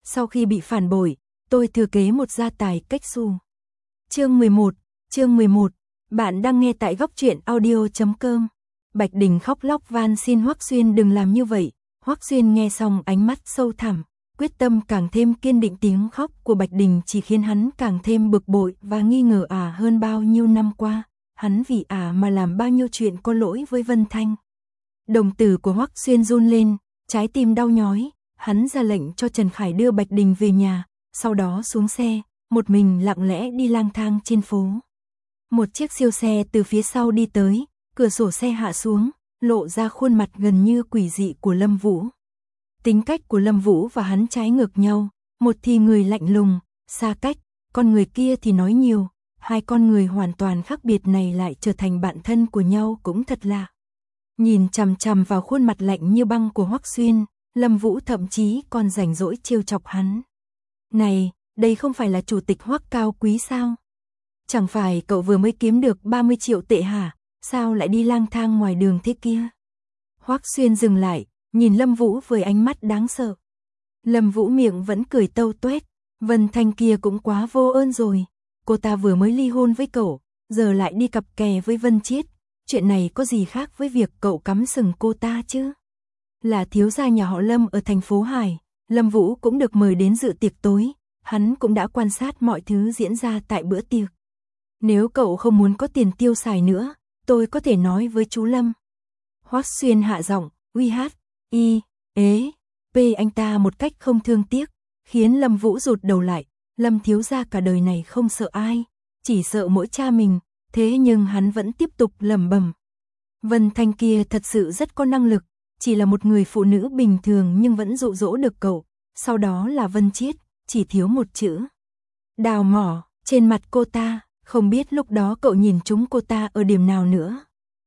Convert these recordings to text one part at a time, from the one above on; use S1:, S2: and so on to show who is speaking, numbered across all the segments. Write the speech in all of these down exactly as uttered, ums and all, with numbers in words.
S1: Sau khi bị phản bội, tôi thừa kế một gia tài cách xù. Chương mười một, chương mười một, bạn đang nghe tại góc truyện audio chấm com. Bạch Đình khóc lóc van xin Hoắc Xuyên đừng làm như vậy. Hoắc Xuyên nghe xong ánh mắt sâu thẳm, quyết tâm càng thêm kiên định. Tiếng khóc của Bạch Đình chỉ khiến hắn càng thêm bực bội và nghi ngờ ả hơn bao nhiêu năm qua, hắn vì ả mà làm bao nhiêu chuyện có lỗi với Vân Thanh. Đồng tử của Hoắc Xuyên run lên, trái tim đau nhói, hắn ra lệnh cho Trần Khải đưa Bạch Đình về nhà, sau đó xuống xe, một mình lặng lẽ đi lang thang trên phố. Một chiếc siêu xe từ phía sau đi tới, cửa sổ xe hạ xuống, lộ ra khuôn mặt gần như quỷ dị của Lâm Vũ. Tính cách của Lâm Vũ và hắn trái ngược nhau, một thì người lạnh lùng, xa cách, con người kia thì nói nhiều, hai con người hoàn toàn khác biệt này lại trở thành bạn thân của nhau cũng thật lạ. Nhìn chằm chằm vào khuôn mặt lạnh như băng của Hoắc Xuyên, Lâm Vũ thậm chí còn rảnh rỗi trêu chọc hắn. Này, đây không phải là chủ tịch Hoắc Cao Quý sao? Chẳng phải cậu vừa mới kiếm được ba mươi triệu tệ hả? Sao lại đi lang thang ngoài đường thế kia? Hoắc Xuyên dừng lại, nhìn Lâm Vũ với ánh mắt đáng sợ. Lâm Vũ miệng vẫn cười tâu tuét, Vân Thanh kia cũng quá vô ơn rồi. Cô ta vừa mới ly hôn với cậu, giờ lại đi cặp kè với Vân Chiết. Chuyện này có gì khác với việc cậu cắm sừng cô ta chứ? Là thiếu gia nhà họ Lâm ở thành phố Hải, Lâm Vũ cũng được mời đến dự tiệc tối, hắn cũng đã quan sát mọi thứ diễn ra tại bữa tiệc. Nếu cậu không muốn có tiền tiêu xài nữa, tôi có thể nói với chú Lâm. Hoắc Xuyên hạ giọng, uy hát, y, ế, p anh ta một cách không thương tiếc, khiến Lâm Vũ rụt đầu lại. Lâm thiếu gia cả đời này không sợ ai, chỉ sợ mỗi cha mình, thế nhưng hắn vẫn tiếp tục lẩm bẩm. Vân Thanh kia thật sự rất có năng lực, chỉ là một người phụ nữ bình thường nhưng vẫn dụ dỗ được cậu, sau đó là Vân Chiết, chỉ thiếu một chữ. Đào mỏ, trên mặt cô ta, không biết lúc đó cậu nhìn chúng cô ta ở điểm nào nữa.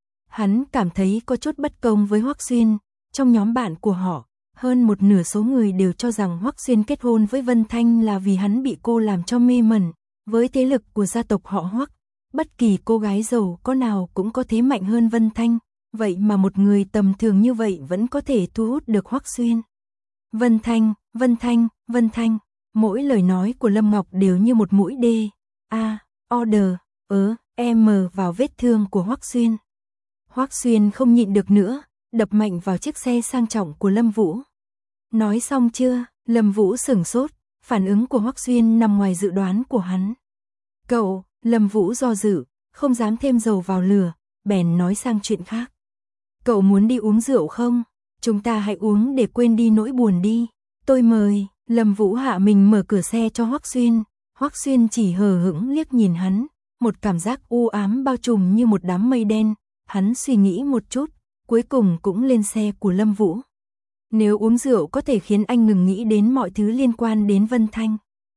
S1: Hắn cảm thấy có chút bất công với Hoắc Xuyên, trong nhóm bạn của họ, hơn một nửa số người đều cho rằng Hoắc Xuyên kết hôn với Vân Thanh là vì hắn bị cô làm cho mê mẩn, với thế lực của gia tộc họ Hoắc, bất kỳ cô gái giàu có nào cũng có thế mạnh hơn Vân Thanh, vậy mà một người tầm thường như vậy vẫn có thể thu hút được Hoắc Xuyên. Vân Thanh, Vân Thanh, Vân Thanh, mỗi lời nói của Lâm Ngọc đều như một mũi đê, a, order, ớ, m vào vết thương của Hoắc Xuyên. Hoắc Xuyên không nhịn được nữa, đập mạnh vào chiếc xe sang trọng của Lâm Vũ. Nói xong chưa? Lâm Vũ sửng sốt, phản ứng của Hoắc Xuyên nằm ngoài dự đoán của hắn. Cậu, Lâm Vũ do dự, không dám thêm dầu vào lửa, bèn nói sang chuyện khác. Cậu muốn đi uống rượu không? Chúng ta hãy uống để quên đi nỗi buồn đi. Tôi mời. Lâm Vũ hạ mình mở cửa xe cho Hoắc Xuyên. Hoắc Xuyên chỉ hờ hững liếc nhìn hắn, một cảm giác u ám bao trùm như một đám mây đen. Hắn suy nghĩ một chút, cuối cùng cũng lên xe của Lâm Vũ. Nếu uống rượu có thể khiến anh ngừng nghĩ đến mọi thứ liên quan đến Vân Thanh,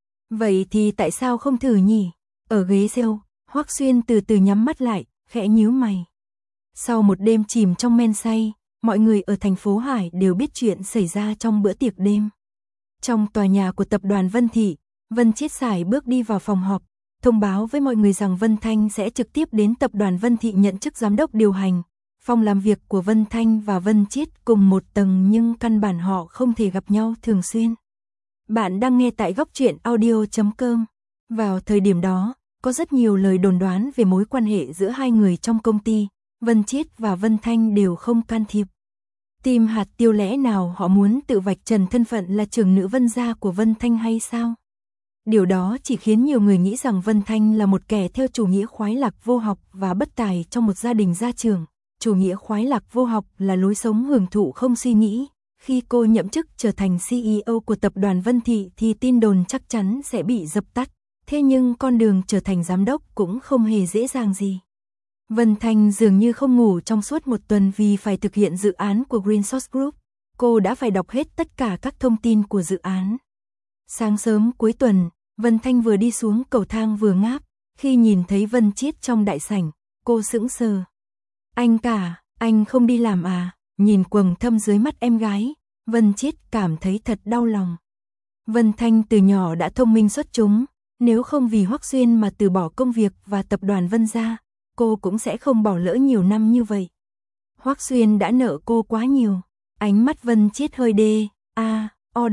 S1: vậy thì tại sao không thử nhỉ? Ở ghế sau, Hoắc Xuyên từ từ nhắm mắt lại, khẽ nhíu mày. Sau một đêm chìm trong men say, mọi người ở thành phố Hải đều biết chuyện xảy ra trong bữa tiệc đêm. Trong tòa nhà của tập đoàn Vân Thị, Vân Chiết sải bước đi vào phòng họp, thông báo với mọi người rằng Vân Thanh sẽ trực tiếp đến tập đoàn Vân Thị nhận chức giám đốc điều hành. Phòng làm việc của Vân Thanh và Vân Chiết cùng một tầng nhưng căn bản họ không thể gặp nhau thường xuyên. Bạn đang nghe tại góc truyện audio chấm com. Vào thời điểm đó, có rất nhiều lời đồn đoán về mối quan hệ giữa hai người trong công ty, Vân Chiết và Vân Thanh đều không can thiệp. Tìm hạt tiêu lẽ nào họ muốn tự vạch trần thân phận là trưởng nữ Vân gia của Vân Thanh hay sao? Điều đó chỉ khiến nhiều người nghĩ rằng Vân Thanh là một kẻ theo chủ nghĩa khoái lạc vô học và bất tài trong một gia đình gia trưởng. Chủ nghĩa khoái lạc vô học là lối sống hưởng thụ không suy nghĩ. Khi cô nhậm chức trở thành xê e ô của tập đoàn Vân Thị thì tin đồn chắc chắn sẽ bị dập tắt. Thế nhưng con đường trở thành giám đốc cũng không hề dễ dàng gì. Vân Thanh dường như không ngủ trong suốt một tuần vì phải thực hiện dự án của Green Source Group. Cô đã phải đọc hết tất cả các thông tin của dự án. Sáng sớm cuối tuần, Vân Thanh vừa đi xuống cầu thang vừa ngáp. Khi nhìn thấy Vân Chiết trong đại sảnh, cô sững sờ. Anh cả, anh không đi làm à? Nhìn quầng thâm dưới mắt em gái, Vân Chiết cảm thấy thật đau lòng. Vân Thanh từ nhỏ đã thông minh xuất chúng, nếu không vì Hoắc Xuyên mà từ bỏ công việc và tập đoàn Vân gia, cô cũng sẽ không bỏ lỡ nhiều năm như vậy. Hoắc Xuyên đã nợ cô quá nhiều. Ánh mắt Vân Chiết hơi đê, a, o động,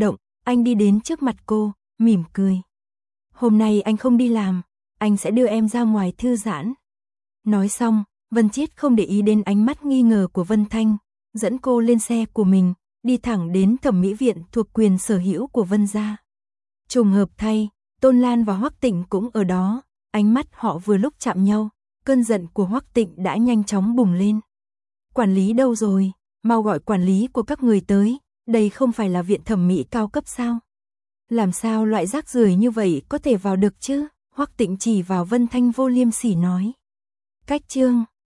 S1: Anh đi đến trước mặt cô, mỉm cười. Hôm nay anh không đi làm, anh sẽ đưa em ra ngoài thư giãn. Nói xong, Vân Chiết không để ý đến ánh mắt nghi ngờ của Vân Thanh, dẫn cô lên xe của mình, đi thẳng đến thẩm mỹ viện thuộc quyền sở hữu của Vân gia. Trùng hợp thay, Tôn Lan và Hoắc Tịnh cũng ở đó, ánh mắt họ vừa lúc chạm nhau, cơn giận của Hoắc Tịnh đã nhanh chóng bùng lên. Quản lý đâu rồi? Mau gọi quản lý của các người tới, đây không phải là viện thẩm mỹ cao cấp sao? Làm sao loại rác rưởi như vậy có thể vào được chứ? Hoắc Tịnh chỉ vào Vân Thanh vô liêm sỉ nói. Cách chương